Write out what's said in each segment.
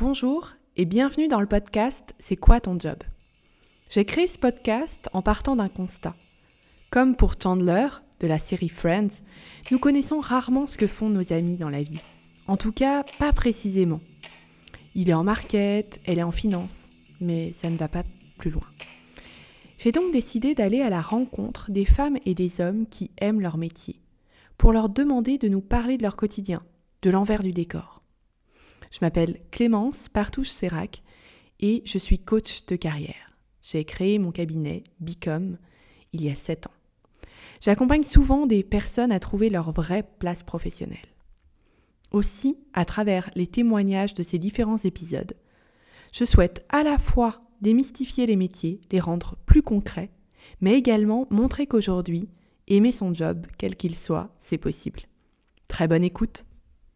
Bonjour et bienvenue dans le podcast C'est quoi ton job ? J'ai créé ce podcast en partant d'un constat. Comme pour Chandler, de la série Friends, nous connaissons rarement ce que font nos amis dans la vie. En tout cas, pas précisément. Il est en market, elle est en finance, mais ça ne va pas plus loin. J'ai donc décidé d'aller à la rencontre des femmes et des hommes qui aiment leur métier, pour leur demander de nous parler de leur quotidien, de l'envers du décor. Je m'appelle Clémence Partouche-Sérac et je suis coach de carrière. J'ai créé mon cabinet Become il y a 7 ans. J'accompagne souvent des personnes à trouver leur vraie place professionnelle. Aussi, à travers les témoignages de ces différents épisodes, je souhaite à la fois démystifier les métiers, les rendre plus concrets, mais également montrer qu'aujourd'hui, aimer son job, quel qu'il soit, c'est possible. Très bonne écoute!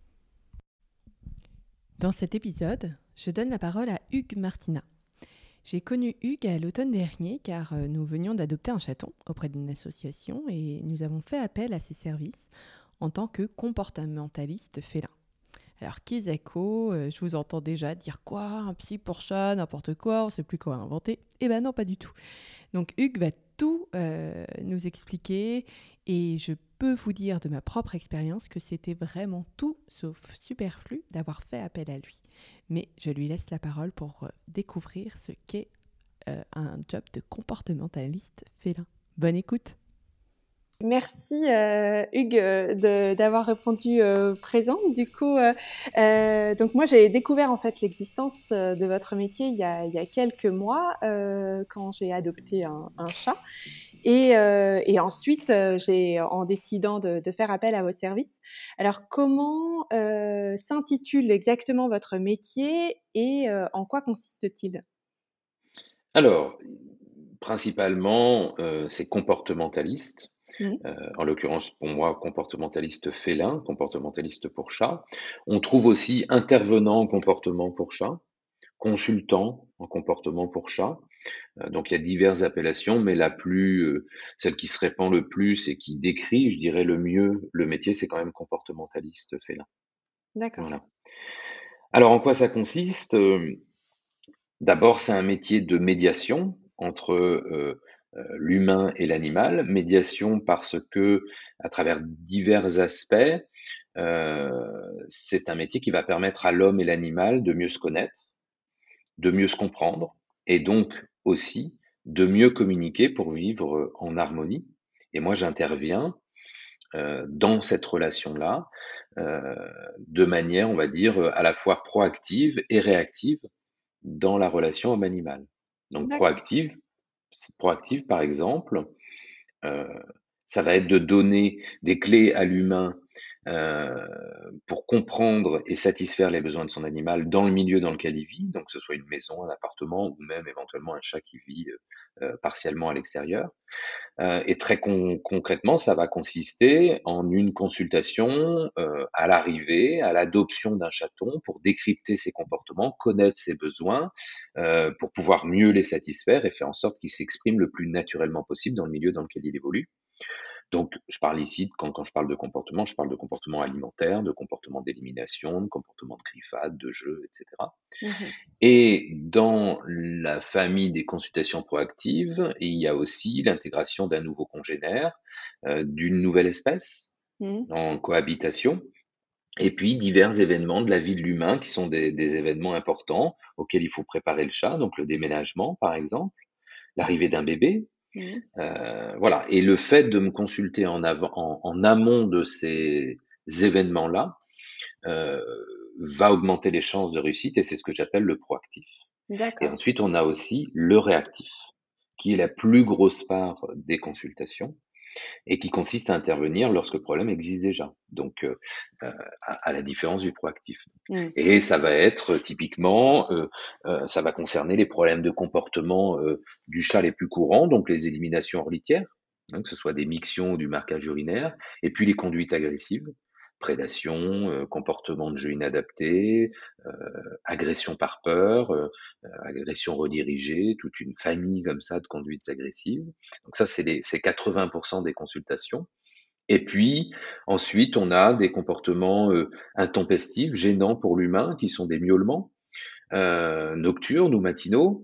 Dans cet épisode, je donne la parole à Hugues Martina. J'ai connu Hugues à l'automne dernier car nous venions d'adopter un chaton auprès d'une association et nous avons fait appel à ses services en tant que comportementaliste félin. Alors, Kizako, je vous entends déjà dire quoi, un psy pour chat, n'importe quoi, on ne sait plus quoi inventer. Eh ben non, pas du tout. Donc Hugues va tout nous expliquer et je peux vous dire de ma propre expérience que c'était vraiment tout sauf superflu d'avoir fait appel à lui. Mais je lui laisse la parole pour découvrir ce qu'est un job de comportementaliste félin. Bonne écoute! Merci Hugues d'avoir répondu présent. Du coup, donc moi j'ai découvert en fait l'existence de votre métier il y a quelques mois quand j'ai adopté un chat. Et ensuite, en décidant de faire appel à vos services. Alors, comment s'intitule exactement votre métier et en quoi consiste-t-il ? Alors, principalement, c'est comportementaliste. Mmh. En l'occurrence, pour moi, comportementaliste félin, comportementaliste pour chat. On trouve aussi intervenant en comportement pour chat, consultant en comportement pour chat. Donc, il y a diverses appellations, mais celle qui se répand le plus et qui décrit, je dirais, le mieux le métier, c'est quand même comportementaliste félin. D'accord. Voilà. Alors, en quoi ça consiste ? D'abord, c'est un métier de médiation entre l'humain et l'animal. Médiation parce que, à travers divers aspects, c'est un métier qui va permettre à l'homme et l'animal de mieux se connaître, de mieux se comprendre, et donc aussi de mieux communiquer pour vivre en harmonie. Et moi, j'interviens dans cette relation-là de manière, on va dire, à la fois proactive et réactive dans la relation homme-animal. Donc D'accord. proactive par exemple, euh, ça va être de donner des clés à l'humain euh, pour comprendre et satisfaire les besoins de son animal dans le milieu dans lequel il vit, donc que ce soit une maison, un appartement ou même éventuellement un chat qui vit partiellement à l'extérieur. Et très concrètement, ça va consister en une consultation à l'arrivée, à l'adoption d'un chaton pour décrypter ses comportements, connaître ses besoins, pour pouvoir mieux les satisfaire et faire en sorte qu'il s'exprime le plus naturellement possible dans le milieu dans lequel il évolue. Donc, je parle ici, quand je parle de comportement, je parle de comportement alimentaire, de comportement d'élimination, de comportement de griffade, de jeu, etc. Mmh. Et dans la famille des consultations proactives, il y a aussi l'intégration d'un nouveau congénère, d'une nouvelle espèce Mmh. en cohabitation, et puis divers événements de la vie de l'humain qui sont des événements importants auxquels il faut préparer le chat, donc le déménagement par exemple, l'arrivée d'un bébé, Mmh. voilà. Et le fait de me consulter en amont de ces événements-là euh, va augmenter les chances de réussite et c'est ce que j'appelle le proactif. Et D'accord. ensuite, on a aussi le réactif, qui est la plus grosse part des consultations et qui consiste à intervenir lorsque le problème existe déjà. Donc, à la différence du proactif. Mmh. Et ça va être typiquement, ça va concerner les problèmes de comportement du chat les plus courants, donc les éliminations hors litière, hein, que ce soit des mictions ou du marquage urinaire, et puis les conduites agressives, prédation, comportement de jeu inadapté, agression par peur, agression redirigée, toute une famille comme ça de conduites agressives. Donc ça, c'est 80% des consultations. Et puis, ensuite, on a des comportements intempestifs, gênants pour l'humain, qui sont des miaulements. nocturnes ou matinaux,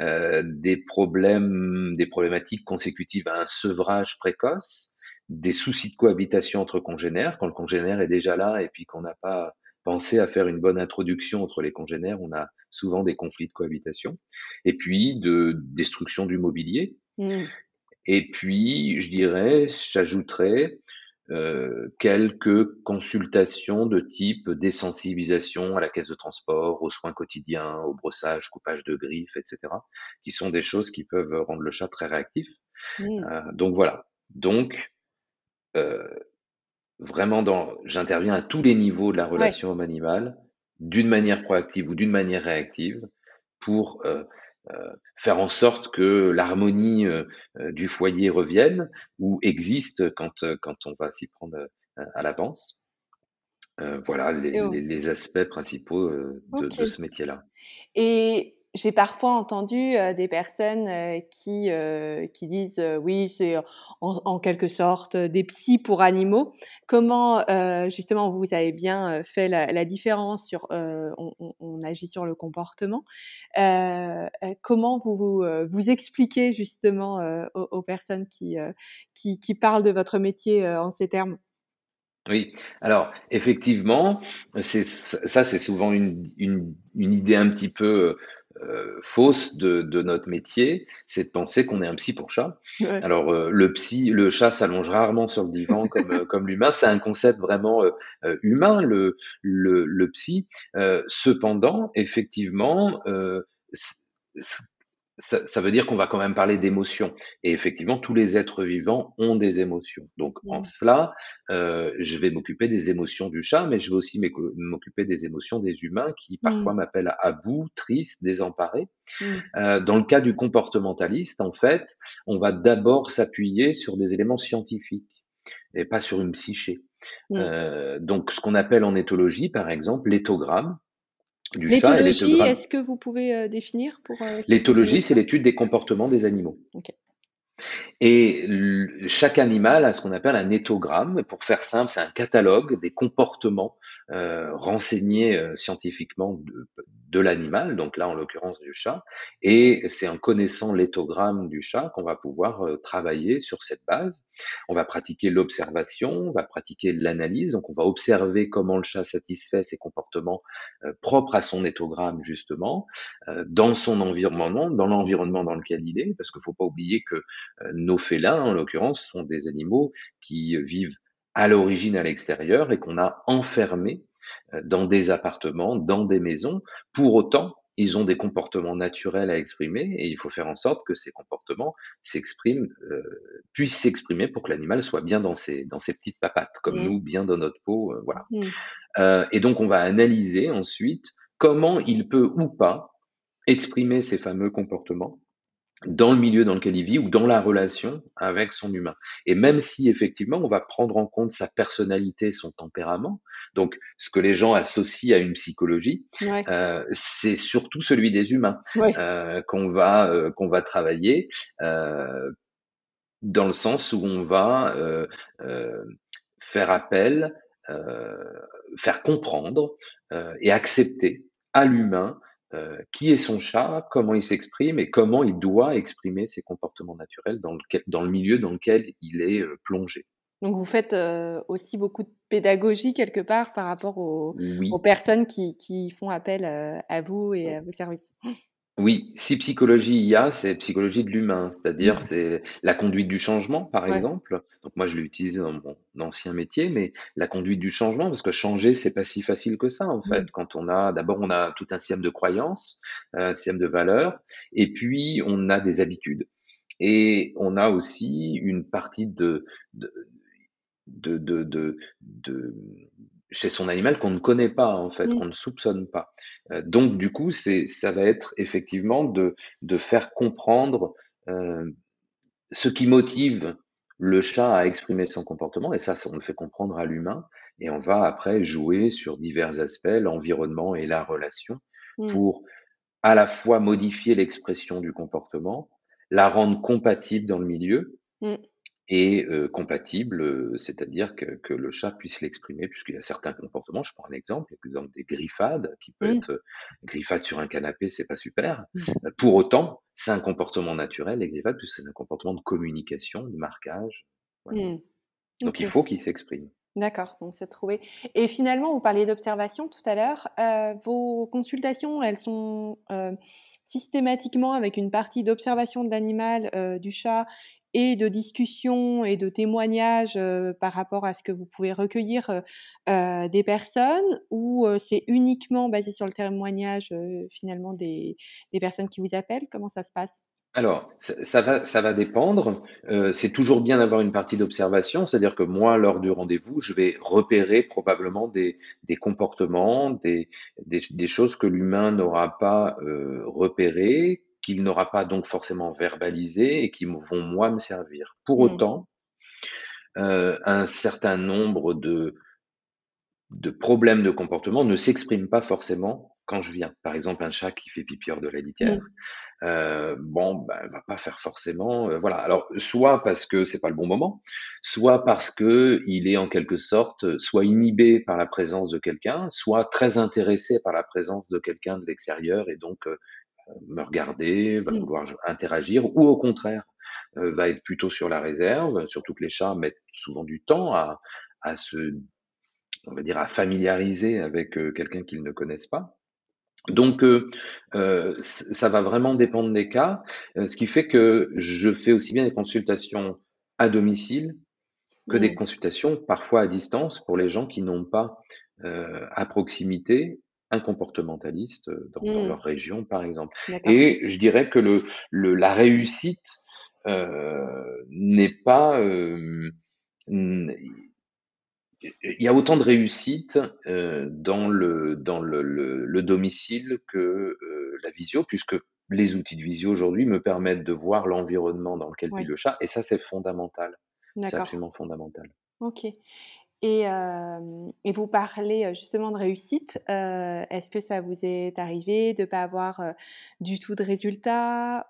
des problématiques consécutives à un sevrage précoce, des soucis de cohabitation entre congénères. Quand le congénère est déjà là et puis qu'on n'a pas pensé à faire une bonne introduction entre les congénères, on a souvent des conflits de cohabitation. Et puis de destruction du mobilier. Mmh. Et puis, j'ajouterais quelques consultations de type désensibilisation à la caisse de transport, aux soins quotidiens, au brossage, coupage de griffes, etc., qui sont des choses qui peuvent rendre le chat très réactif. Mmh. Donc voilà. Donc, euh, vraiment, j'interviens à tous les niveaux de la Ouais. relation homme-animal, d'une manière proactive ou d'une manière réactive, pour faire en sorte que l'harmonie du foyer revienne ou existe quand on va s'y prendre à l'avance. Voilà Et oh, les aspects principaux de OK. ce métier-là. Et j'ai parfois entendu, des personnes, qui disent, «Oui, c'est en quelque sorte, des psys pour animaux». Comment, justement vous avez bien, fait la différence sur, on agit sur le comportement. Comment vous expliquez justement, aux personnes qui parlent de votre métier, en ces termes? Oui, alors effectivement, c'est souvent une idée un petit peu fausse de notre métier, c'est de penser qu'on est un psy pour chat. Ouais. Alors le chat s'allonge rarement sur le divan comme l'humain, c'est un concept vraiment humain, le psy. Cependant, effectivement, c- c- ça veut dire qu'on va quand même parler d'émotions. Et effectivement, tous les êtres vivants ont des émotions. Donc en Mmh. cela, je vais m'occuper des émotions du chat, mais je vais aussi m'occuper des émotions des humains qui parfois Mmh. m'appellent à bout, triste, désemparé. Mmh. Dans le cas du comportementaliste, en fait, on va d'abord s'appuyer sur des éléments scientifiques et pas sur une psyché. Mmh. Donc, ce qu'on appelle en éthologie, par exemple, l'éthogramme du chat et L'éthologie, l'éthogramme. est-ce que vous pouvez, définir pour, ceux qui L'éthologie, connaissent c'est pas? l'étude des comportements des animaux. OK. Et chaque animal a ce qu'on appelle un éthogramme. Pour faire simple, c'est un catalogue des comportements renseignés scientifiquement de l'animal, donc là en l'occurrence du chat. Et c'est en connaissant l'éthogramme du chat qu'on va pouvoir travailler sur cette base. On va pratiquer l'observation, on va pratiquer l'analyse, donc on va observer comment le chat satisfait ses comportements propres à son éthogramme justement, dans son environnement, dans l'environnement dans lequel il est, parce qu'il ne faut pas oublier que nos félins, en l'occurrence, sont des animaux qui vivent à l'origine à l'extérieur et qu'on a enfermés dans des appartements, dans des maisons. Pour autant, ils ont des comportements naturels à exprimer et il faut faire en sorte que ces comportements s'expriment, puissent s'exprimer pour que l'animal soit bien dans ses petites papates, comme Mmh. nous, bien dans notre peau, voilà. Mmh. Et donc, on va analyser ensuite comment il peut ou pas exprimer ces fameux comportements dans le milieu dans lequel il vit ou dans la relation avec son humain. Et même si effectivement on va prendre en compte sa personnalité, son tempérament, donc ce que les gens associent à une psychologie, Ouais. c'est surtout celui des humains Ouais. qu'on va travailler euh, dans le sens où on va euh, faire appel, euh, faire comprendre et accepter à l'humain qui est son chat, comment il s'exprime et comment il doit exprimer ses comportements naturels dans le milieu dans lequel il est plongé. Donc vous faites, aussi beaucoup de pédagogie quelque part par rapport aux Oui, personnes qui font appel, à vous et à vos services? oui, si psychologie il y a, c'est psychologie de l'humain, c'est-à-dire Mmh. c'est la conduite du changement, par Ouais. exemple. Donc moi, je l'ai utilisé dans mon ancien métier, mais la conduite du changement, parce que changer, c'est pas si facile que ça, en fait. Mmh. Quand d'abord, on a tout un système de croyances, un système de valeurs, et puis on a des habitudes. Et on a aussi une partie de, de, de, de, de- chez son animal qu'on ne connaît pas en fait, Mmh. qu'on ne soupçonne pas. Donc du coup, ça va être effectivement de faire comprendre euh, ce qui motive le chat à exprimer son comportement, et ça, on le fait comprendre à l'humain, et on va après jouer sur divers aspects, l'environnement et la relation, Mmh. pour à la fois modifier l'expression du comportement, la rendre compatible dans le milieu, Mmh. et compatible, c'est-à-dire que le chat puisse l'exprimer puisqu'il y a certains comportements, je prends un exemple, l'exemple des griffades qui peut Mmh. être, griffade sur un canapé, c'est pas super. Pour autant, c'est un comportement naturel, les griffades, puisque c'est un comportement de communication, de marquage, voilà. Mmh. Donc il OK. faut qu'il s'exprime. D'accord, donc c'est trouvé et finalement, vous parliez d'observation tout à l'heure, vos consultations, elles sont, systématiquement avec une partie d'observation de l'animal, du chat et de discussion et de témoignages, par rapport à ce que vous pouvez recueillir, des personnes ou, c'est uniquement basé sur le témoignage, finalement des personnes qui vous appellent? Comment ça se passe? Alors, ça va dépendre. C'est toujours bien d'avoir une partie d'observation, c'est-à-dire que moi, lors du rendez-vous, je vais repérer probablement des comportements, des choses que l'humain n'aura pas repérées, qu'il n'aura pas donc forcément verbalisées et qui vont moi me servir. Pour Mmh. autant, un certain nombre de problèmes de comportement ne s'expriment pas forcément quand je viens. Par exemple, un chat qui fait pipi hors de la litière. Mmh. Bon, bah, elle va pas faire forcément, voilà. Alors, soit parce que c'est pas le bon moment, soit parce que il est en quelque sorte, soit inhibé par la présence de quelqu'un, soit très intéressé par la présence de quelqu'un de l'extérieur et donc, me regarder, va Mmh. vouloir interagir ou au contraire, va être plutôt sur la réserve, surtout que les chats mettent souvent du temps à se on va dire, à familiariser avec, quelqu'un qu'ils ne connaissent pas. Donc, ça va vraiment dépendre des cas, ce qui fait que je fais aussi bien des consultations à domicile que des Mmh. consultations parfois à distance pour les gens qui n'ont pas, à proximité un comportementaliste, dans Mmh. leur région, par exemple. D'accord. Et je dirais que la réussite, n'est pas, n il y a autant de réussite, dans le domicile que, la visio, puisque les outils de visio aujourd'hui me permettent de voir l'environnement dans lequel vit Ouais, le chat et ça, c'est fondamental. C'est d'accord. absolument fondamental. OK. Et vous parlez, justement de réussite, est-ce que ça vous est arrivé de pas avoir, du tout de résultat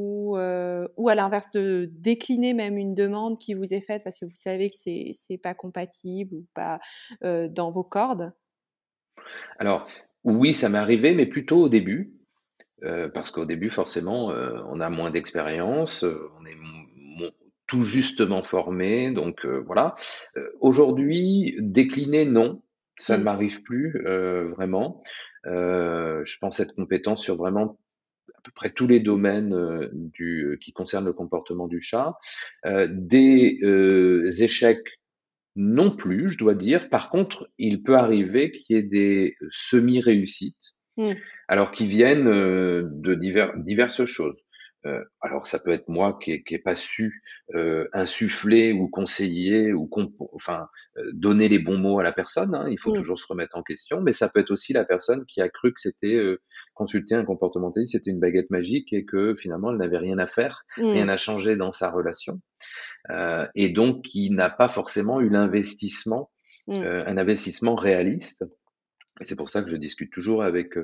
ou à l'inverse de décliner même une demande qui vous est faite parce que vous savez que c'est pas compatible ou pas, dans vos cordes? Alors, oui, ça m'est arrivé, mais plutôt au début, parce qu'au début, forcément, on a moins d'expérience, on est tout justement formé, donc voilà. Aujourd'hui, décliner, non, ça ne Mmh. m'arrive plus, vraiment. Je pense être compétent sur vraiment à peu près tous les domaines, qui concernent le comportement du chat. Des, échecs, non plus, je dois dire. Par contre, il peut arriver qu'il y ait des semi-réussites Mmh. alors qui viennent, de diverses choses. Alors ça peut être moi qui ai pas su, insuffler ou conseiller ou enfin, donner les bons mots à la personne, hein, il faut Mmh. toujours se remettre en question, mais ça peut être aussi la personne qui a cru que c'était, consulter un comportementaliste, c'était une baguette magique et que finalement elle n'avait rien à faire, Mmh. rien à changer dans sa relation, et donc qui n'a pas forcément eu l'investissement, Mmh. un investissement réaliste et c'est pour ça que je discute toujours avec,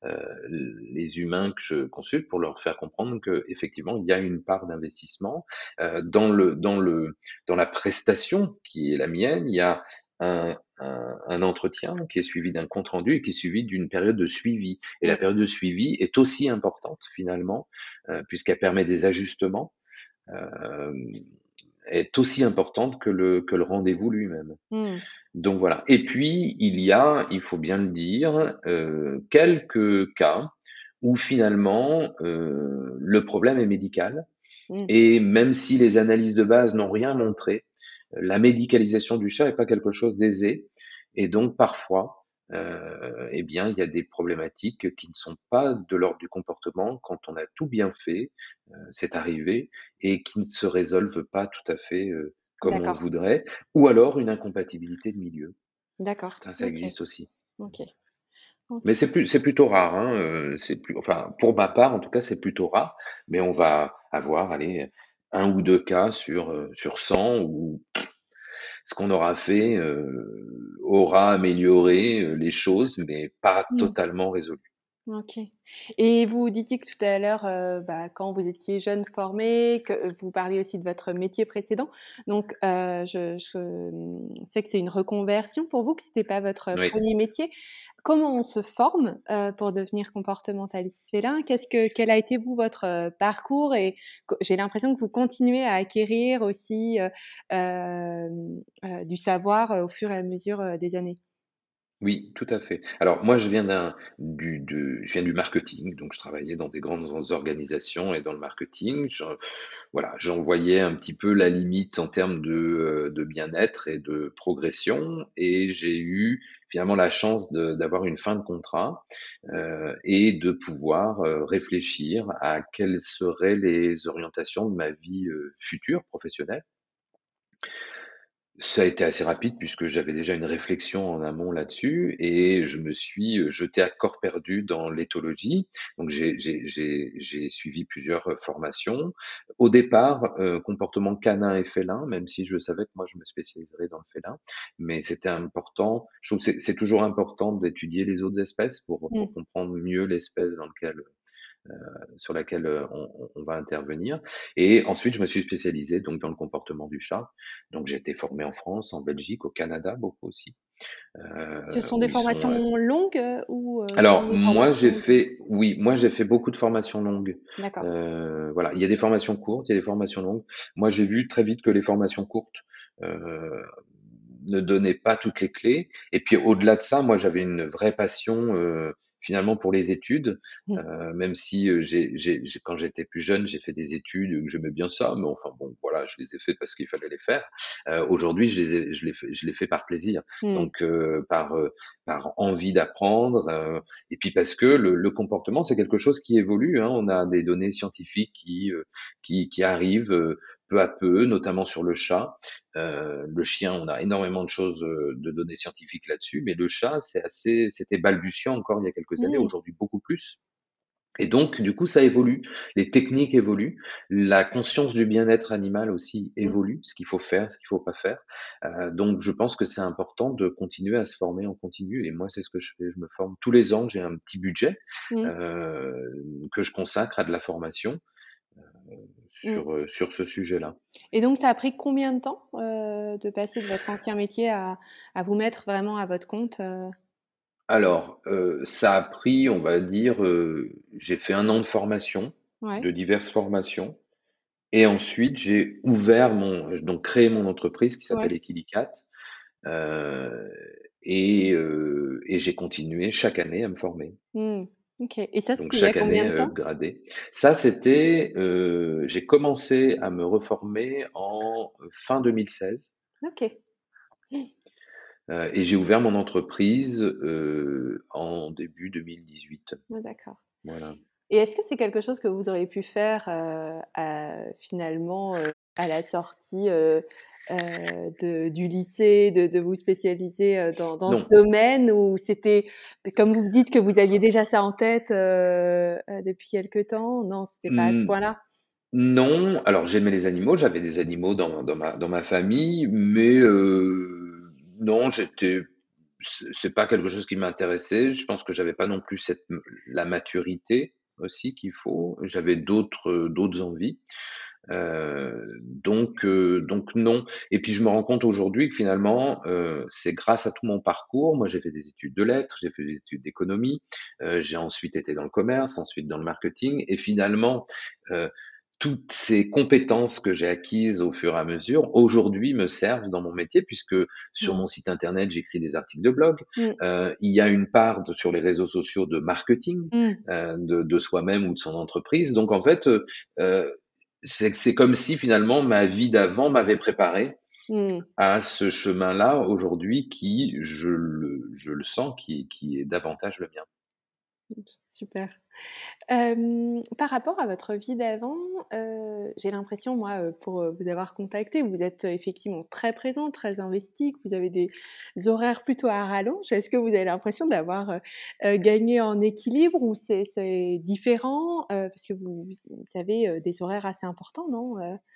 les humains que je consulte pour leur faire comprendre qu'effectivement, il y a une part d'investissement. Dans la prestation qui est la mienne, il y a un entretien qui est suivi d'un compte rendu et qui est suivi d'une période de suivi. Et la Mmh. période de suivi est aussi importante finalement, puisqu'elle permet des ajustements, hem, est aussi importante que le rendez-vous lui-même. Mmh. Donc voilà. Et puis, il y a, il faut bien le dire, quelques cas où finalement, le problème est médical Mmh. et même si les analyses de base n'ont rien montré, la médicalisation du chat est pas quelque chose d'aisé et donc parfois, eh bien, il y a des problématiques qui ne sont pas de l'ordre du comportement quand on a tout bien fait, c'est arrivé et qui ne se résolvent pas tout à fait, comme on le D'accord. voudrait ou alors une incompatibilité de milieu. D'accord. Ça OK. existe aussi. OK. OK. Mais c'est plutôt rare, hein, enfin, pour ma part, en tout cas, c'est plutôt rare, mais on va avoir, allez, un ou 2 cas sur 100 où ce qu'on aura fait, aura amélioré, les choses, mais pas Mmh. totalement résolu. OK. Et vous disiez que tout à l'heure, quand vous étiez jeune formé, que vous parliez aussi de votre métier précédent. Donc, je sais que c'est une reconversion pour vous, que c'était pas votre Oui. premier métier. Comment on se forme, pour devenir comportementaliste félin? Quel a été vous votre, parcours? Et j'ai l'impression que vous continuez à acquérir aussi, du savoir, au fur et à mesure, des années. Oui, tout à fait. Alors moi, je viens du marketing, donc je travaillais dans des grandes organisations et dans le marketing. Voilà, j'en voyais un petit peu la limite en termes de bien-être et de progression, et j'ai eu finalement la chance d'avoir une fin de contrat, et de pouvoir, réfléchir à quelles seraient les orientations de ma vie, future professionnelle. Ça a été assez rapide puisque j'avais déjà une réflexion en amont là-dessus, et je me suis, jeté à corps perdu dans l'éthologie. Donc j'ai suivi plusieurs, formations. Au départ, comportement canin et félin, même si je savais que moi je me spécialiserais dans le félin. Mais c'était important, je trouve que c'est toujours important d'étudier les autres espèces pour Mmh. comprendre mieux l'espèce sur laquelle, on va intervenir. Et ensuite, je me suis spécialisé donc dans le comportement du chat. Donc j'ai été formé en France, en Belgique, au Canada beaucoup aussi, Ce sont où des ils sont, formations longues, ou alors seulement des formations? moi j'ai fait beaucoup de formations longues. D'accord. Voilà, il y a des formations courtes, il y a des formations longues. Moi, j'ai vu très vite que les formations courtes, heu, ne donnaient pas toutes les clés, et puis au-delà de ça, moi j'avais une vraie passion, finalement pour les études, Mmh. même si, quand j'étais plus jeune, j'ai fait des études, que j'aimais bien ça, mais enfin bon, voilà, je les ai fait parce qu'il fallait les faire. Aujourd'hui, je les fais par plaisir, Mmh. donc par envie d'apprendre, et puis parce que le comportement, c'est quelque chose qui évolue, hein. On a des données scientifiques qui arrivent, peu à peu, notamment sur le chat. Le chien, on a énormément de choses, de données scientifiques là-dessus, mais le chat, c'était balbutiant encore il y a quelques années, Mmh. aujourd'hui beaucoup plus. Et donc, du coup, ça évolue. Les techniques évoluent. La conscience du bien-être animal aussi Mmh. évolue, ce qu'il faut faire, ce qu'il faut pas faire. Donc, je pense que c'est important de continuer à se former en continu. Et moi, c'est ce que je fais. Je me forme tous les ans. J'ai un petit budget, Mmh. euh, que je consacre à de la formation, Mmh. sur ce sujet-là. Et donc ça a pris combien de temps, de passer de votre ancien métier à vous mettre vraiment à votre compte, Alors, ça a pris, on va dire, j'ai fait 1 an de formation, Ouais, de diverses formations, et ensuite donc créé mon entreprise qui ouais. s'appelle Equilicat, heu et j'ai continué chaque année à me former. Mmh. OK, et ça, Donc c'était il y a chaque combien année, de temps? gradé. Ça, j'ai commencé à me reformer en fin 2016, OK. et j'ai ouvert mon entreprise, en début 2018. Ouais, d'accord. Voilà. Et est-ce que c'est quelque chose que vous auriez pu faire, finalement, à la sortie, du lycée, de vous spécialiser, dans ce Non. domaine? Ou c'était, comme vous me dites que vous aviez déjà ça en tête, depuis quelque temps? Non, c'était pas à ce Mmh, point-là? non, alors j'aimais les animaux, j'avais des animaux dans ma famille, mais non, c'est pas quelque chose qui m'intéressait. Je pense que j'avais pas non plus la maturité aussi qu'il faut. J'avais d'autres envies. Donc non. Et puis je me rends compte aujourd'hui que finalement, c'est grâce à tout mon parcours. Moi, j'ai fait des études de lettres, j'ai fait des études d'économie, j'ai ensuite été dans le commerce, ensuite dans le marketing, et finalement, heu, toutes ces compétences que j'ai acquises au fur et à mesure, aujourd'hui me servent dans mon métier, puisque sur Mmh. mon site internet, j'écris des articles de blog. Mmh. Il y a une part sur les réseaux sociaux de marketing, Mmh. de soi-même ou de son entreprise. Donc en fait, c'est comme si finalement ma vie d'avant m'avait préparé Mmh. à ce chemin-là aujourd'hui qui, je le sens, qui est davantage le mien. OK, super. Par rapport à votre vie d'avant, j'ai l'impression, moi, pour, vous avoir contacté, vous êtes, effectivement très présent, très investi, que vous avez des horaires plutôt à rallonge. Est-ce que vous avez l'impression d'avoir, gagné en équilibre, ou c'est différent? Parce que vous avez, des horaires assez importants, non?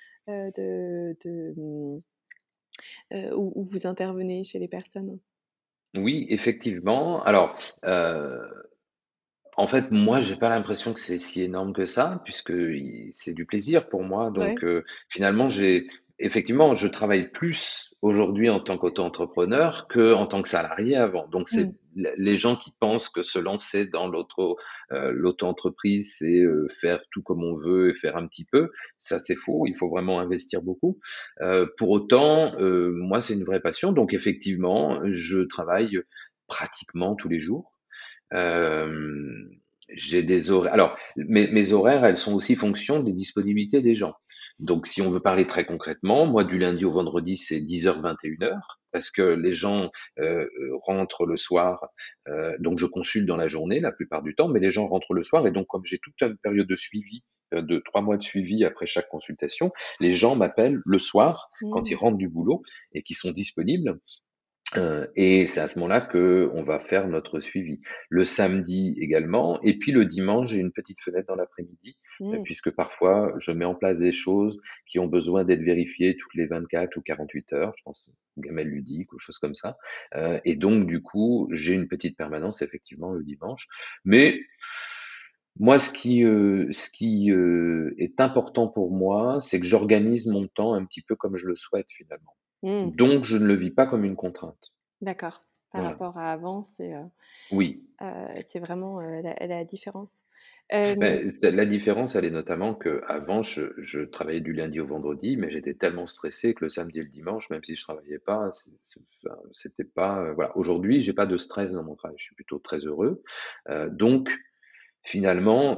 Où vous intervenez chez les personnes? Oui, effectivement. Alors, heu En fait, moi, j'ai pas l'impression que c'est si énorme que ça, puisque c'est du plaisir pour moi. Ouais. Donc, finalement, effectivement, je travaille plus aujourd'hui en tant qu'auto-entrepreneur que en tant que salarié avant. Donc, c'est Mmh. les gens qui pensent que se lancer dans l'auto-entreprise, c'est faire tout comme on veut et faire un petit peu. Ça, c'est faux. Il faut vraiment investir beaucoup. Pour autant, moi, c'est une vraie passion. Donc, effectivement, je travaille pratiquement tous les jours. Euh, j'ai des horaires. Alors, mes horaires, elles sont aussi fonction des disponibilités des gens. Donc, si on veut parler très concrètement, moi, du lundi au vendredi, c'est 10h, 21h, parce que les gens rentrent le soir. Donc, je consulte dans la journée la plupart du temps, mais les gens rentrent le soir. Et donc, comme j'ai toute une période de suivi, de 3 mois de suivi après chaque consultation, les gens m'appellent le soir quand ils Mmh. rentrent du boulot et qui sont disponibles. Et c'est à ce moment-là que on va faire notre suivi. Le samedi également, et puis le dimanche, j'ai une petite fenêtre dans l'après-midi, Mmh. puisque parfois je mets en place des choses qui ont besoin d'être vérifiées toutes les 24 ou 48 heures, je pense gamelle ludique ou choses comme ça. Et donc du coup, j'ai une petite permanence effectivement le dimanche. Mais moi, ce qui est important pour moi, c'est que j'organise mon temps un petit peu comme je le souhaite finalement. Mmh. Donc, je ne le vis pas comme une contrainte. D'accord. Par Voilà. rapport à avant, Oui. c'est vraiment, la différence. La différence, elle est notamment qu'avant, je travaillais du lundi au vendredi, mais j'étais tellement stressé que le samedi et le dimanche, même si je travaillais pas, enfin, c'était pas, voilà. Aujourd'hui, j'ai pas de stress dans mon travail. Je suis plutôt très heureux. Donc, finalement,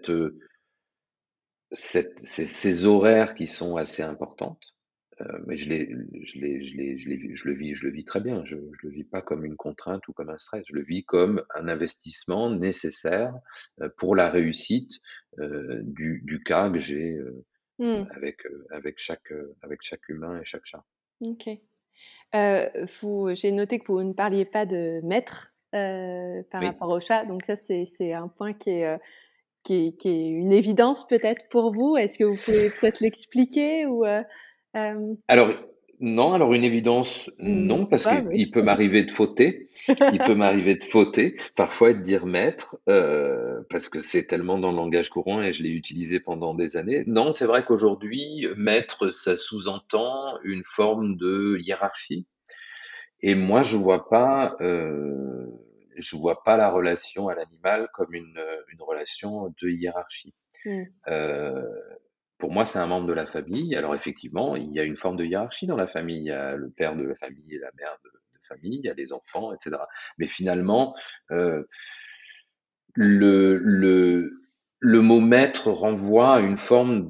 ces horaires qui sont assez importantes, mais je le vis très bien. Je le vis pas comme une contrainte ou comme un stress. Je le vis comme un investissement nécessaire pour la réussite du cas que j'ai mmh, avec chaque humain et chaque chat. OK. J'ai noté que vous ne parliez pas de maître, par Oui. rapport au chat, donc ça, c'est un point qui est une évidence peut-être pour vous? Est-ce que vous pouvez peut-être l'expliquer ou, hem, Alors, non, alors une évidence, non, ou parce pas, qu'il mais il peut m'arriver de fauter. Il peut m'arriver de fauter, parfois, et de dire maître, parce que c'est tellement dans le langage courant et je l'ai utilisé pendant des années. Non, c'est vrai qu'aujourd'hui, maître, ça sous-entend une forme de hiérarchie. Et moi, je vois pas la relation à l'animal comme une relation de hiérarchie. mmh, Euh, pour moi, c'est un membre de la famille. Alors effectivement, il y a une forme de hiérarchie dans la famille. Il y a le père de la famille et la mère de famille, il y a les enfants, etc. Mais finalement, euh, le, le, le mot maître renvoie à une forme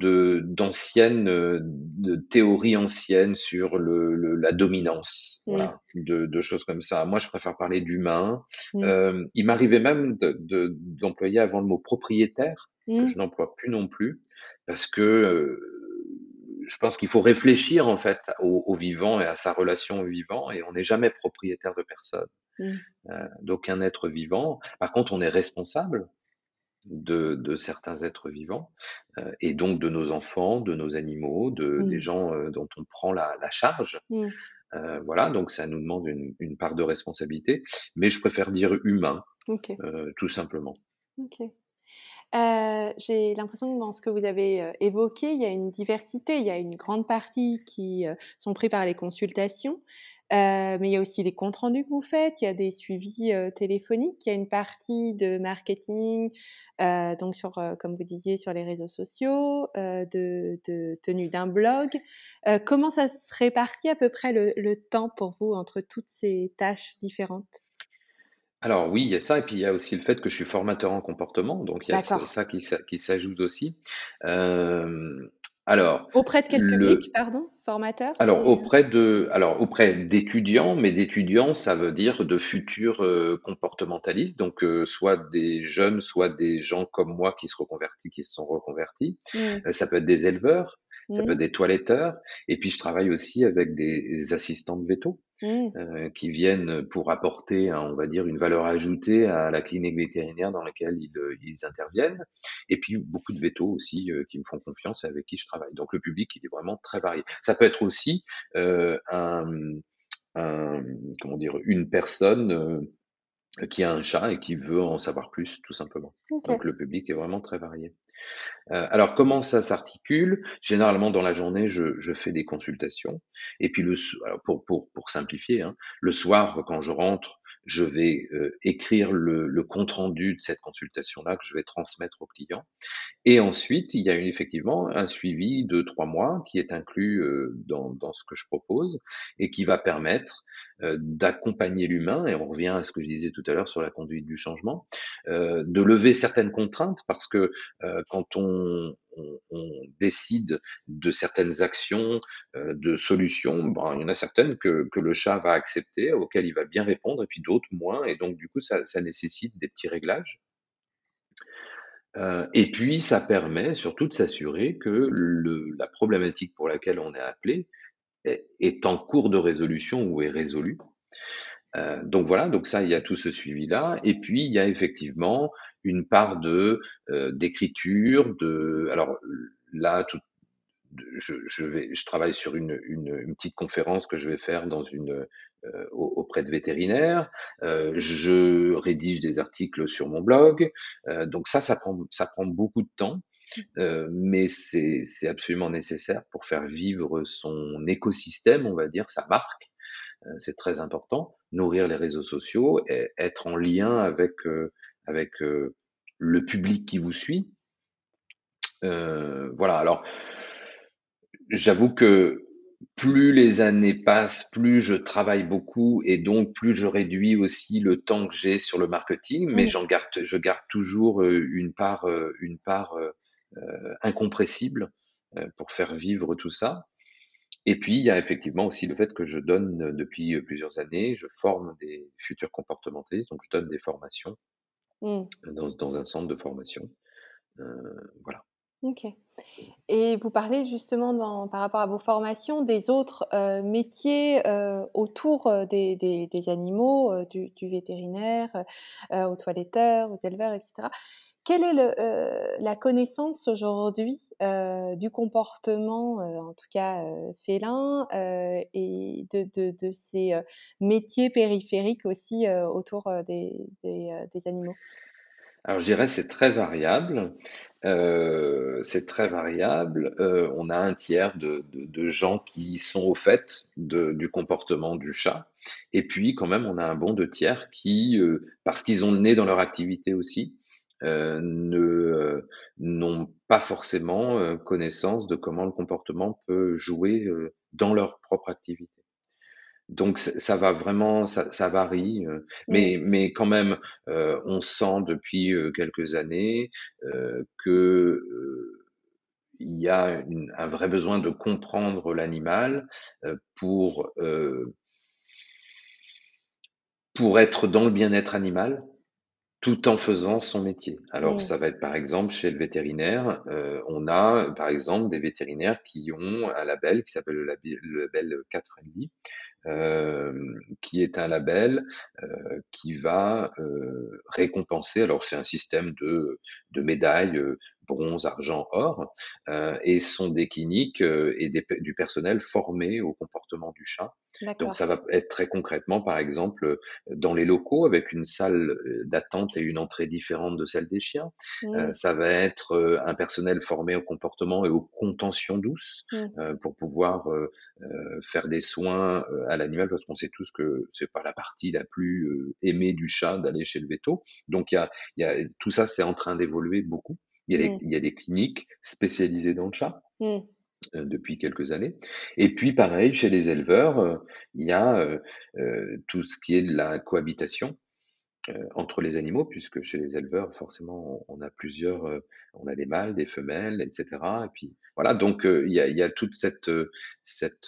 de théorie ancienne sur la dominance, mmh, voilà, de choses comme ça. Moi, je préfère parler d'humain. mmh, Il m'arrivait même d'employer avant le mot propriétaire, que mmh, je n'emploie plus non plus, parce que je pense qu'il faut réfléchir en fait au vivant et à sa relation au vivant, et on n'est jamais propriétaire de personne, mmh, d'aucun être vivant. Par contre, on est responsable de certains êtres vivants, et donc de nos enfants, de nos animaux, des mmh, gens dont on prend la charge. mmh, Voilà, donc ça nous demande une part de responsabilité, mais je préfère dire humain, OK, tout simplement. OK. J'ai l'impression que dans ce que vous avez, évoqué, il y a une diversité. Il y a une grande partie qui, sont pris par les consultations, mais il y a aussi les comptes rendus que vous faites, il y a des suivis, téléphoniques, il y a une partie de marketing, donc comme vous disiez, sur les réseaux sociaux, de tenue d'un blog. Comment ça se répartit à peu près le temps pour vous entre toutes ces tâches différentes? Alors oui, il y a ça, et puis il y a aussi le fait que je suis formateur en comportement, donc il y a D'accord. ça qui s'ajoute aussi. Euh, alors, Auprès de quel public, le, pardon? Formateur, c'est, alors auprès d'étudiants, mais d'étudiants, ça veut dire de futurs comportementalistes, donc soit des jeunes, soit des gens comme moi qui se sont reconvertis. Mmh. Ça peut être des éleveurs, ça peut être Mmh. des toiletteurs, et puis je travaille aussi avec des assistants de veto Mmh. qui viennent pour apporter, on va dire, une valeur ajoutée à la clinique vétérinaire dans laquelle ils interviennent. Et puis beaucoup de vétos aussi qui me font confiance et avec qui je travaille. Donc le public, il est vraiment très varié. Ça peut être aussi euh, un, comment dire, une personne. qui a un chat et qui veut en savoir plus, tout simplement. OK. Donc le public est vraiment très varié. Alors comment ça s'articule? Généralement dans la journée, je fais des consultations et puis alors pour simplifier, hein, le soir quand je rentre, je vais, écrire le compte rendu de cette consultation-là que je vais transmettre au client et ensuite, il y a effectivement un suivi de 3 mois qui est inclus, dans ce que je propose et qui va permettre, d'accompagner l'humain et on revient à ce que je disais tout à l'heure sur la conduite du changement, de lever certaines contraintes parce que, quand on décide de certaines actions, de solutions, ben, il y en a certaines que le chat va accepter, auxquelles il va bien répondre et puis d'autres moins et donc du coup ça nécessite des petits réglages. Et puis ça permet surtout de s'assurer que la problématique pour laquelle on est appelé est en cours de résolution ou est résolue. Donc voilà, donc ça, il y a tout ce suivi-là et puis il y a effectivement une part d'écriture, alors là, je travaille sur une petite conférence que je vais faire auprès de vétérinaires. Je rédige des articles sur mon blog. Donc ça prend beaucoup de temps, mais c'est absolument nécessaire pour faire vivre son écosystème, on va dire, sa marque. C'est très important. Nourrir les réseaux sociaux, et être en lien avec le public qui vous suit. Voilà. Alors, j'avoue que plus les années passent, plus je travaille beaucoup et donc plus je réduis aussi le temps que j'ai sur le marketing, mais Mmh. je garde toujours une part incompressible pour faire vivre tout ça. Et puis, il y a effectivement aussi le fait que je donne depuis plusieurs années, je forme des futurs comportementalistes, donc je donne des formations Mmh. dans un centre de formation. Voilà. OK. Et vous parlez justement par rapport à vos formations des autres, métiers, autour, des animaux, du vétérinaire, aux toiletteurs, aux éleveurs et cetera. Quelle est la connaissance aujourd'hui, du comportement, en tout cas, félin, et de ces, métiers périphériques aussi, autour, des animaux? Alors je dirais c'est très variable, on a un tiers de gens qui sont au fait du comportement du chat et puis quand même on a un bon 2 tiers qui, parce qu'ils ont le nez dans leur activité aussi, n'ont pas forcément, connaissance de comment le comportement peut jouer, dans leur propre activité. Donc ça va vraiment, ça varie, Mmh. mais quand même, on sent depuis, quelques années, que, il y a un vrai besoin de comprendre l'animal, pour être dans le bien-être animal, tout en faisant son métier. Alors Mmh. ça va être par exemple chez le vétérinaire, on a par exemple des vétérinaires qui ont un label qui s'appelle le label Cat Friendly, qui est un label qui va récompenser. Alors c'est un système de médailles, bronze, argent, or, et ce sont des cliniques et du personnel formé au comportement du chat. Donc D'accord. ça va être très concrètement, par exemple, dans les locaux avec une salle d'attente et une entrée différente de celle des chiens. Mmh. Ça va être un personnel formé au comportement et aux contentions douces Mmh. pour pouvoir faire des soins à l'animal parce qu'on sait tous que c'est pas la partie la plus aimée du chat d'aller chez le véto. Donc tout ça, c'est en train d'évoluer beaucoup. Mmh. Il y a des cliniques spécialisées dans le chat Mmh. depuis quelques années. Et puis pareil, chez les éleveurs, il y a tout ce qui est de la cohabitation entre les animaux, puisque chez les éleveurs, forcément, on a plusieurs, on a des mâles, des femelles, etc. Et puis voilà, donc il y a toute cette,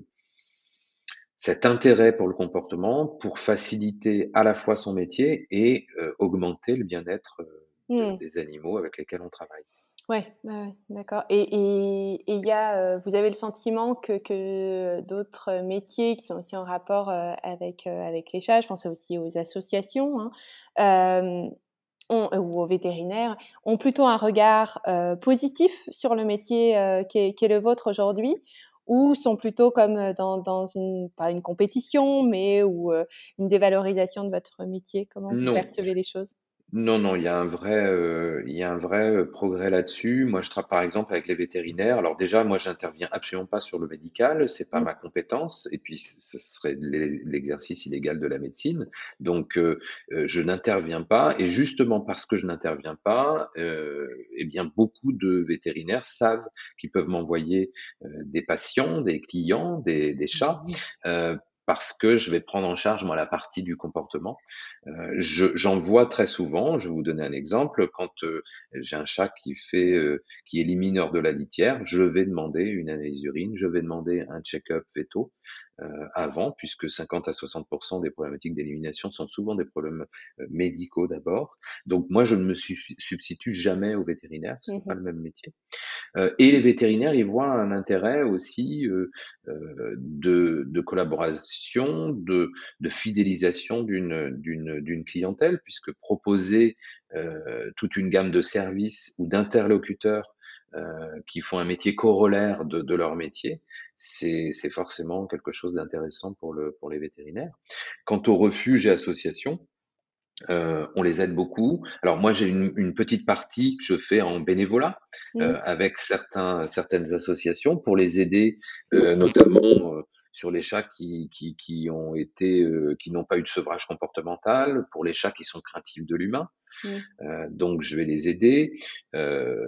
cet intérêt pour le comportement, pour faciliter à la fois son métier et augmenter le bien-être, Mmh. des animaux avec lesquels on travaille. Ouais, ouais, ouais, d'accord et il y a, vous avez le sentiment que d'autres métiers qui sont aussi en rapport, avec les chats, je pense aussi aux associations, hein, ou aux vétérinaires, ont plutôt un regard, positif sur le métier, qui est le vôtre aujourd'hui? ou sont plutôt comme dans une, pas une compétition, mais ou une dévalorisation de votre métier? Comment vous Non. percevez les choses? Non, non, il y a un vrai, progrès là-dessus. Moi, je travaille par exemple avec les vétérinaires. Alors déjà, moi, j'interviens absolument pas sur le médical, c'est pas Mmh. ma compétence et puis ce serait l'exercice illégal de la médecine. Donc je n'interviens pas et justement parce que je n'interviens pas, et bien, beaucoup de vétérinaires savent qu'ils peuvent m'envoyer, des patients, des clients, des chats, Mmh. heu, parce que je vais prendre en charge, moi, la partie du comportement. J'en vois très souvent, je vais vous donner un exemple, quand, j'ai un chat qui est limineur de la litière, je vais demander une analyse d'urine, je vais demander un check-up véto, avant, puisque 50 à 60 des problématiques d'élimination sont souvent des problèmes, médicaux d'abord. Donc moi, je ne me substitue jamais au vétérinaire, c'est pas Mmh. le même métier. Et les vétérinaires, ils voient un intérêt aussi de collaboration, de fidélisation d'une clientèle, puisque proposer toute une gamme de services ou d'interlocuteurs qui font un métier corollaire de leur métier, c'est forcément quelque chose d'intéressant pour les vétérinaires. Quant aux refuges et associations, on les aide beaucoup. Alors moi, j'ai une petite partie que je fais en bénévolat Mmh. avec certaines associations pour les aider, notamment sur les chats qui n'ont pas eu de sevrage comportemental, pour les chats qui sont craintifs de l'humain. Mmh. Donc je vais les aider. Euh,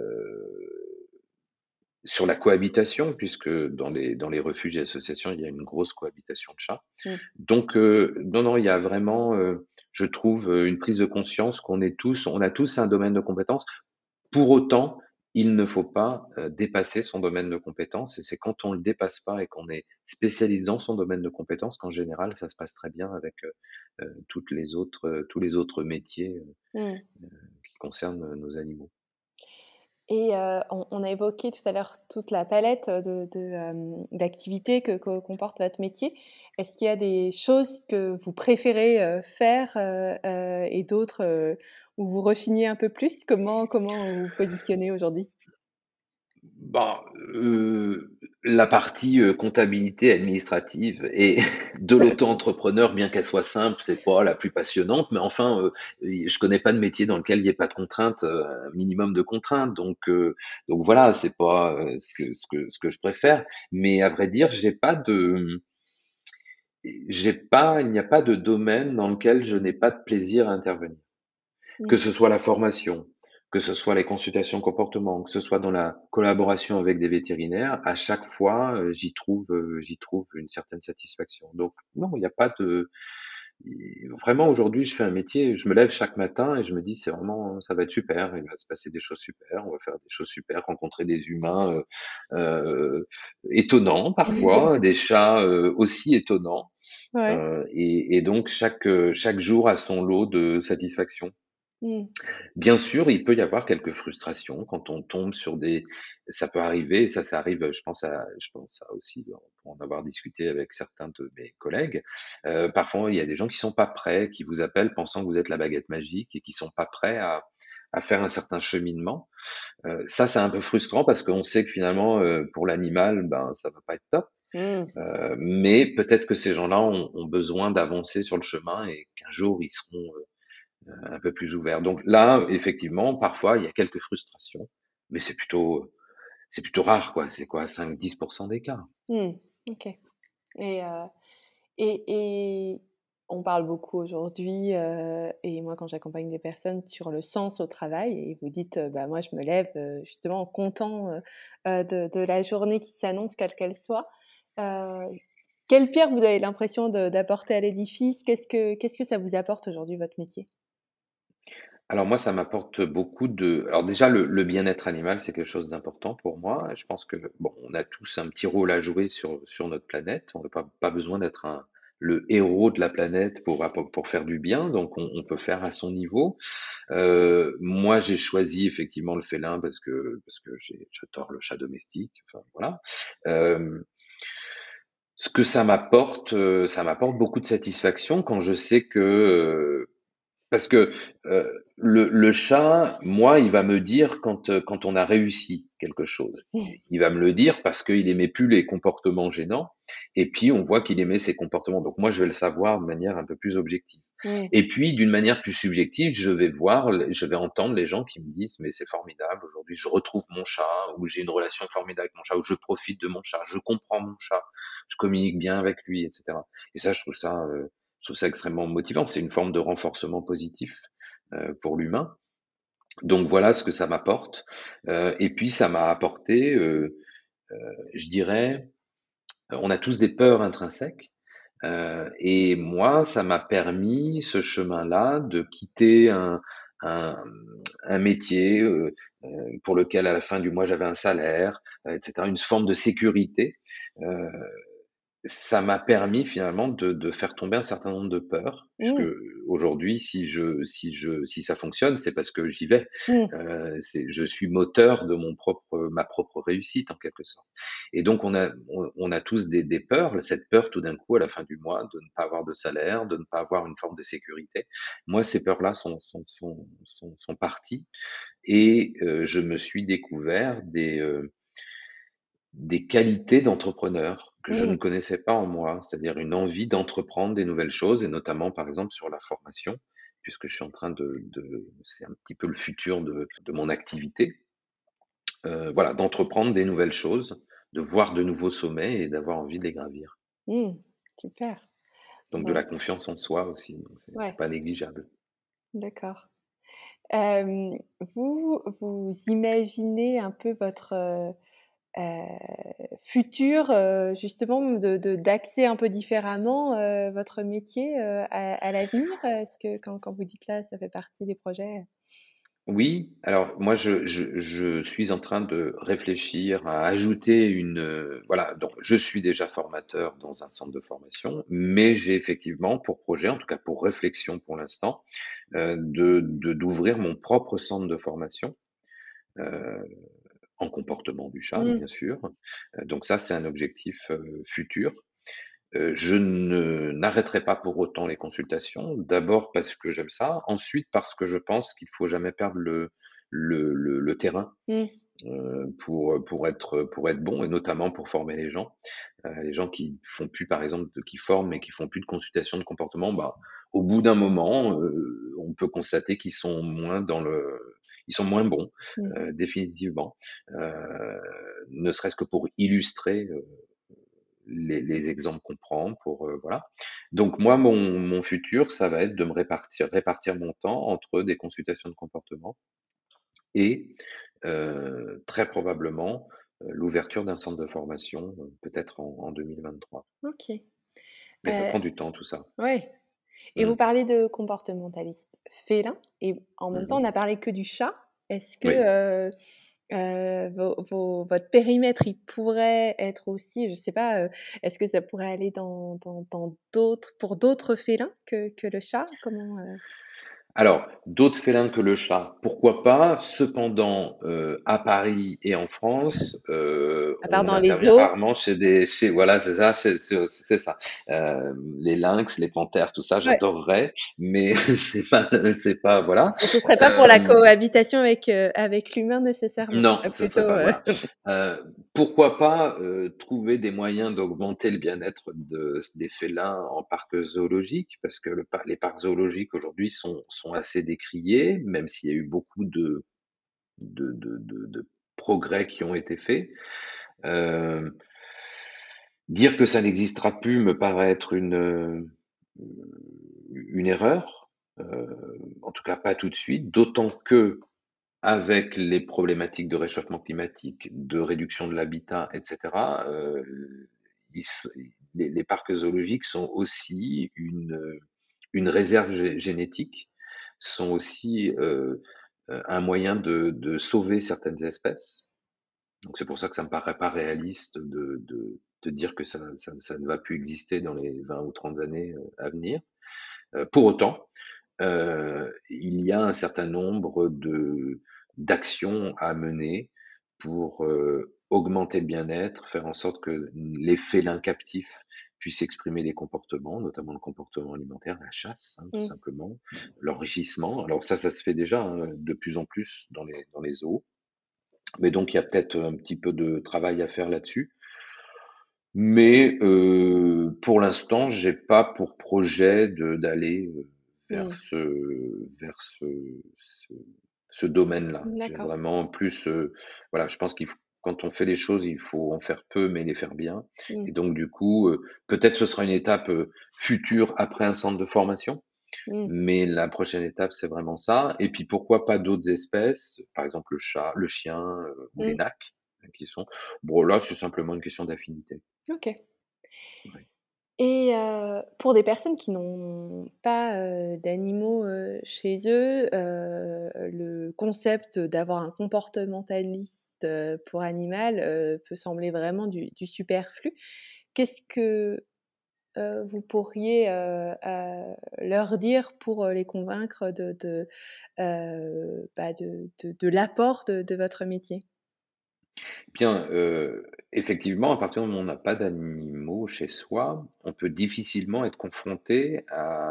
Sur la cohabitation, puisque dans les refuges et associations, il y a une grosse cohabitation de chats. Mmh. Donc, non, non, il y a vraiment, je trouve, une prise de conscience on a tous un domaine de compétences. Pour autant, il ne faut pas dépasser son domaine de compétences. Et c'est quand on le dépasse pas et qu'on est spécialiste dans son domaine de compétences qu'en général, ça se passe très bien avec tous les autres métiers Mmh. qui concernent nos animaux. Et on a évoqué tout à l'heure toute la palette d'activités que comporte votre métier. Est-ce qu'il y a des choses que vous préférez, faire, et d'autres, où vous rechignez un peu plus? Comment vous vous positionnez aujourd'hui? Bah, la partie, comptabilité administrative et de l'auto-entrepreneur, bien qu'elle soit simple, c'est pas la plus passionnante, mais enfin, je connais pas de métier dans lequel il y ait pas de contraintes, un minimum de contraintes, donc voilà, c'est pas, ce que je préfère. Mais à vrai dire, il n'y a pas de domaine dans lequel je n'ai pas de plaisir à intervenir. Que Mmh. ce soit la formation, que ce soit les consultations comportement, que ce soit dans la collaboration avec des vétérinaires, à chaque fois, j'y trouve une certaine satisfaction. Donc non, il n'y a pas de vraiment aujourd'hui, je fais un métier, je me lève chaque matin et je me dis: «C'est vraiment ça va être super, il va se passer des choses super, on va faire des choses super, rencontrer des humains, étonnants parfois, des chats, aussi étonnants». Ouais. Et donc chaque jour a son lot de satisfaction. Mmh. Bien sûr, il peut y avoir quelques frustrations quand on tombe sur des ça peut arriver, ça arrive, je pense à aussi pour en avoir discuté avec certains de mes collègues. Parfois, il y a des gens qui sont pas prêts, qui vous appellent pensant que vous êtes la baguette magique et qui sont pas prêts à faire un certain cheminement. Ça, c'est un peu frustrant parce qu'on sait que finalement, pour l'animal, ben, ça va pas être top. Mmh. Mais peut-être que ces gens-là ont besoin d'avancer sur le chemin et qu'un jour ils seront, un peu plus ouverts. Donc là, effectivement, parfois, il y a quelques frustrations, mais c'est plutôt rare, quoi. C'est quoi, 5-10 des cas. Mmh. OK. Et et on parle beaucoup aujourd'hui, et moi quand j'accompagne des personnes sur le sens au travail et vous dites, «Bah, moi je me lève, justement content, de la journée qui s'annonce quelle qu'elle soit». Heu, Quelle pierre vous avez l'impression d'apporter à l'édifice? Qu'est-ce que ça vous apporte aujourd'hui votre métier? Alors moi, ça m'apporte beaucoup de alors déjà le bien-être animal, c'est quelque chose d'important pour moi. Je pense que, bon, on a tous un petit rôle à jouer sur notre planète. On n'a pas besoin d'être le héros de la planète pour faire du bien, donc on peut faire à son niveau. Moi, j'ai choisi effectivement le félin parce que j'adore le chat domestique, enfin voilà. Hem, Ce que ça m'apporte beaucoup de satisfaction quand je sais que, Parce que le chat, moi, il va me dire quand on a réussi quelque chose. Il va me le dire parce qu'il aimait plus les comportements gênants, et puis on voit qu'il aimait ces comportements. Donc moi, je vais le savoir de manière un peu plus objective. Mm. Et puis, d'une manière plus subjective, je vais entendre les gens qui me disent, mais c'est formidable, aujourd'hui, je retrouve mon chat, ou j'ai une relation formidable avec mon chat, ou je profite de mon chat, je comprends mon chat, je communique bien avec lui, etc. Et ça, je trouve ça extrêmement motivant. C'est une forme de renforcement positif pour l'humain. Donc voilà ce que ça m'apporte. Et puis ça m'a apporté, je dirais, on a tous des peurs intrinsèques. Et moi, ça m'a permis, ce chemin-là, de quitter un, un métier pour lequel, à la fin du mois, j'avais un salaire, etc., une forme de sécurité. Euh, Ça m'a permis finalement de faire tomber un certain nombre de peurs, puisque Mm. aujourd'hui, si ça fonctionne, c'est parce que j'y vais. Mm. Je suis moteur de ma propre réussite en quelque sorte. Et donc on a tous des peurs, cette peur tout d'un coup à la fin du mois de ne pas avoir de salaire, de ne pas avoir une forme de sécurité. Moi, ces peurs-là sont parties, et je me suis découvert des qualités d'entrepreneur que je ne Mm. connaissais pas en moi, c'est-à-dire une envie d'entreprendre des nouvelles choses, et notamment par exemple sur la formation, puisque je suis en train c'est un petit peu le futur de mon activité, voilà, d'entreprendre des nouvelles choses, de voir de nouveaux sommets et d'avoir envie de les gravir. Mm. Super. Donc de la Bon, confiance en soi aussi, donc c'est ouais, pas négligeable. d'accord. Hem, vous imaginez un peu votre, futur, justement de d'axer un peu différemment, votre métier, à l'avenir? Est-ce que quand vous dites là, ça fait partie des projets? Oui, alors moi je suis en train de réfléchir à ajouter voilà, donc je suis déjà formateur dans un centre de formation, mais j'ai effectivement pour projet, en tout cas pour réflexion pour l'instant, d'ouvrir mon propre centre de formation, heu, en comportement du chat, Mmh. bien sûr. Donc ça, c'est un objectif, futur. Je ne n'arrêterai pas pour autant les consultations. D'abord parce que j'aime ça, ensuite parce que je pense qu'il faut jamais perdre le terrain, Mmh. pour être bon, et notamment pour former les gens qui font plus, par exemple, qui forment mais qui font plus de consultations de comportement, bah, au bout d'un moment, on peut constater ils sont moins bons, Mmh. définitivement, ne serait-ce que pour illustrer les exemples qu'on prend, voilà. Donc moi, mon futur, ça va être de répartir mon temps entre des consultations de comportement et très probablement l'ouverture d'un centre de formation, peut-être en 2023. OK. Mais ça Heu, prend du temps tout ça. ouais, et vous Mmh. parlez de comportementaliste félin et en même temps, on Mmh. n'a parlé que du chat. Est-ce Oui. que, votre périmètre, il pourrait être aussi, je sais pas, est-ce que ça pourrait aller dans d'autres pour d'autres félins que le chat? Comment, Alors, d'autres félins que le chat, pourquoi pas? Cependant, à Paris et en France, à part on dans les intervient zoos? rarement voilà, c'est ça, c'est ça. Les lynx, les panthères, tout ça, Ouais, j'adorerais, mais c'est pas, voilà. et ce serait pas pour la Hem cohabitation avec l'humain nécessairement, ce Non, serait ce serait plutôt, pas, voilà. Pourquoi pas, trouver des moyens d'augmenter le bien-être des félins en parc zoologique? Parce que les parcs zoologiques aujourd'hui sont assez décriés, même s'il y a eu beaucoup de progrès qui ont été faits. Heu, Dire que ça n'existera plus me paraît être une erreur, en tout cas pas tout de suite, d'autant que avec les problématiques de réchauffement climatique, de réduction de l'habitat, et cetera, ils s les parcs zoologiques sont aussi une réserve génétique, sont aussi, un moyen de sauver certaines espèces. Donc c'est pour ça que ça me paraît pas réaliste de dire que ça ne va plus exister dans les 20 ou 30 années, à venir. Pour autant, il y a un certain nombre d'actions à mener pour augmenter le bien-être, faire en sorte que les félins captifs puissent exprimer des comportements, notamment le comportement alimentaire, la chasse, hein, tout Mmh. simplement, l'enrichissement. Alors ça se fait déjà, hein, de plus en plus dans les zoos, mais donc il y a peut-être un petit peu de travail à faire là-dessus. Mais pour l'instant, j'ai pas pour projet d'aller, vers Mmh. ce ce domaine-là. J'ai D'accord. vraiment plus, voilà, je pense qu'il faut quand on fait les choses, il faut en faire peu, mais les faire bien Mmh. et donc du coup, peut-être ce sera une étape, future après un centre de formation, Mmh. mais la prochaine étape, c'est vraiment ça et puis pourquoi pas d'autres espèces, par exemple le chat, le chien, ou les Mmh. nacs, qui sont bon là, c'est simplement une question d'affinité. OK. Ouais. Et pour des personnes qui n'ont pas, d'animaux, chez eux, le concept d'avoir un comportementaliste, pour animal, peut sembler vraiment du superflu. Qu'est-ce que, vous pourriez, leur dire pour, les convaincre de l'apport de votre métier? Bien, effectivement, à partir du moment où on n'a pas d'animaux chez soi, on peut difficilement être confronté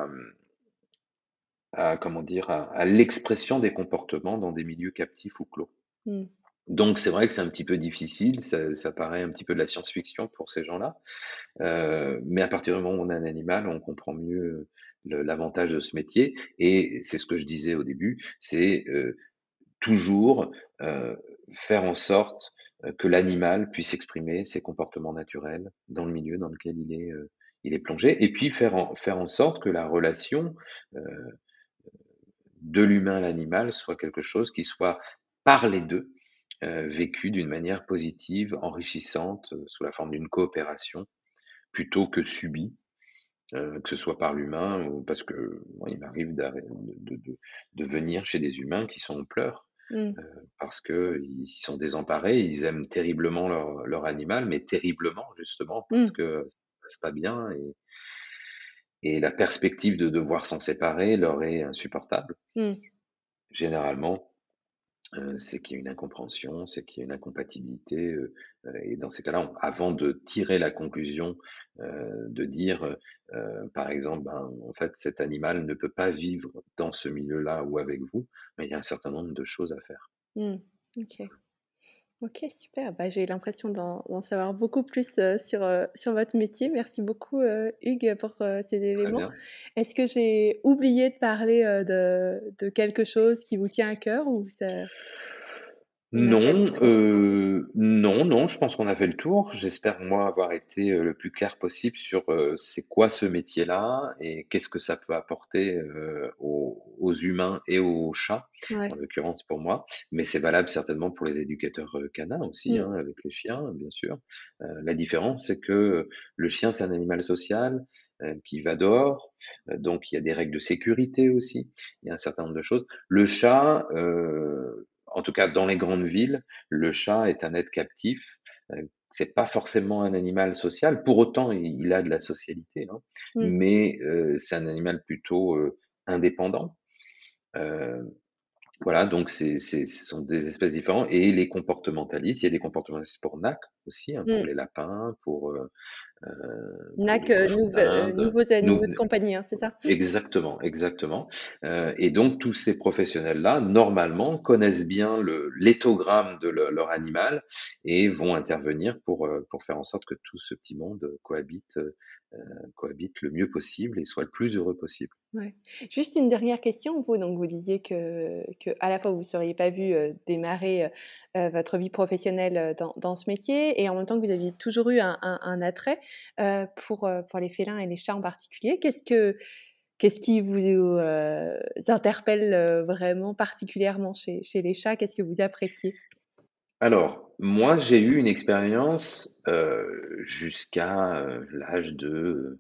à comment dire? À l'expression des comportements dans des milieux captifs ou clos. Mmh. Donc c'est vrai que c'est un petit peu difficile, ça paraît un petit peu de la science-fiction pour ces gens-là, mais à partir du moment où on a un animal, on comprend mieux l'avantage de ce métier et c'est ce que je disais au début, c'est, toujours, faire en sorte, que l'animal puisse exprimer ses comportements naturels dans le milieu dans lequel il est plongé et puis faire en sorte que la relation, heu, de l'humain à l'animal soit quelque chose qui soit par les 2 vécu d'une manière positive, enrichissante, sous la forme d'une coopération plutôt que subie, que ce soit par l'humain ou parce que moi, il m'arrive de venir chez des humains qui sont en pleurs. Mmh. Parce qu'ils sont désemparés, ils aiment terriblement leur animal, mais terriblement justement parce Mmh. que ça se passe pas bien et la perspective de devoir s'en séparer leur est insupportable. Mmh. Généralement, c'est qu'il y a une incompréhension, c'est qu'il y a une incompatibilité, et dans ces cas-là, avant de tirer la conclusion, de dire, par exemple, ben, en fait, cet animal ne peut pas vivre dans ce milieu-là ou avec vous, mais il y a un certain nombre de choses à faire. Mmh. OK. OK, super. Bah, j'ai l'impression d'en savoir beaucoup plus, sur votre métier. Merci beaucoup, Hugues, pour, ces Très éléments. bien. Est-ce que j'ai oublié de parler, de quelque chose qui vous tient à cœur ou ça on a fait le Non, tour? non, non, je pense qu'on a fait le tour. J'espère, moi, avoir été, le plus clair possible sur, c'est quoi ce métier-là et qu'est-ce que ça peut apporter, aux humains et aux chats, en Ouais. l'occurrence pour moi. Mais c'est valable certainement pour les éducateurs, canins aussi, Mmh. hein, avec les chiens, bien sûr. La différence, c'est que, le chien, c'est un animal social, qui va dehors, donc il y a des règles de sécurité aussi. Il y a un certain nombre de choses. Le chat, en tout cas dans les grandes villes, le chat est un être captif. C'est pas forcément un animal social. Pour autant, il a de la socialité, hein, Mmh. mais c'est un animal plutôt indépendant. Euh, voilà, donc ce sont des espèces différentes. Et les comportementalistes, il y a des comportementalistes pour NAC aussi, hein, pour Mmh. les lapins, pour les NAC, cochons d'Inde. nouveaux Nous, animaux de compagnie, hein, c'est ça? exactement, exactement. Et donc tous ces professionnels-là, normalement, connaissent bien l'éthogramme de leur animal et vont intervenir pour faire en sorte que tout ce petit monde cohabite le mieux possible et soit le plus heureux possible. Ouais. Juste une dernière question, vous donc vous disiez qu'à la fois vous ne seriez pas vu, démarrer, votre vie professionnelle, dans ce métier et en même temps que vous aviez toujours eu un attrait, pour les félins et les chats en particulier. Qu'est-ce qui vous, interpelle, vraiment particulièrement chez les chats? Qu'est-ce que vous appréciez? Alors, moi, j'ai eu une expérience jusqu'à l'âge de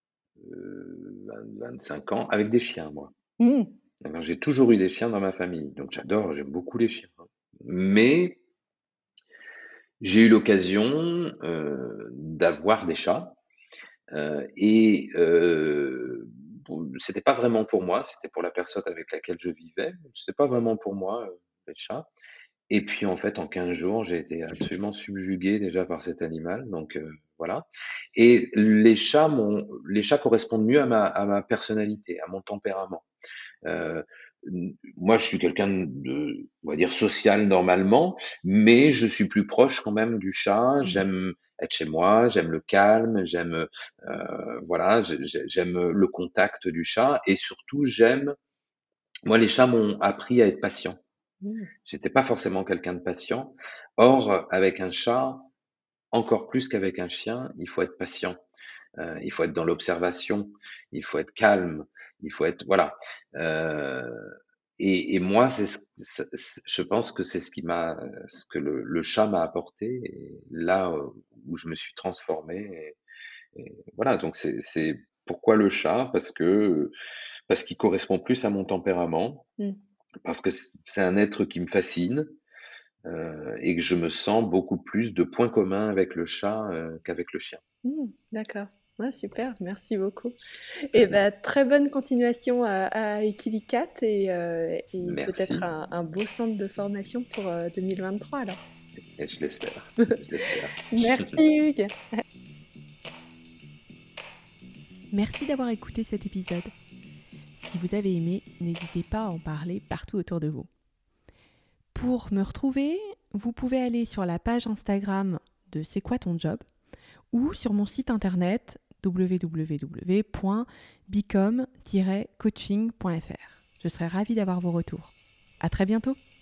25 ans avec des chiens, moi. Mmh. Alors, j'ai toujours eu des chiens dans ma famille, donc j'aime beaucoup les chiens, hein. Mais j'ai eu l'occasion, d'avoir des chats, et bon, c'était pas vraiment pour moi, c'était pour la personne avec laquelle je vivais, c'était pas vraiment pour moi, les chats Et puis en fait, en 15 jours, j'ai été absolument subjugué déjà par cet animal, donc voilà. Et les chats correspondent mieux à ma personnalité, à mon tempérament. Heu, Moi, je suis quelqu'un de, on va dire, social normalement, mais je suis plus proche quand même du chat. J'aime être chez moi, j'aime le calme, voilà, j'aime le contact du chat et surtout moi, les chats m'ont appris à être patient. Mmh. J'étais pas forcément quelqu'un de patient. Or, avec un chat, encore plus qu'avec un chien, il faut être patient. Il faut être dans l'observation, il faut être calme, il faut être voilà. Heu et moi, je pense que c'est ce que le chat m'a apporté et là, où je me suis transformé et voilà, donc c'est pourquoi le chat? Parce qu'il correspond plus à mon tempérament, Mmh. parce que c'est un être qui me fascine, et que je me sens beaucoup plus de points communs avec le chat, qu'avec le chien. Mmh. D'accord. Ouais, super, merci beaucoup. Et bah, très bonne continuation à Equilicat et peut-être Merci un beau centre de formation pour 2023 alors. et je l'espère. Merci Hugues. Merci d'avoir écouté cet épisode. Si vous avez aimé, n'hésitez pas à en parler partout autour de vous. Pour me retrouver, vous pouvez aller sur la page Instagram de C'est quoi ton job ou sur mon site internet www.bicom-coaching.fr. Je serai ravie d'avoir vos retours. À très bientôt.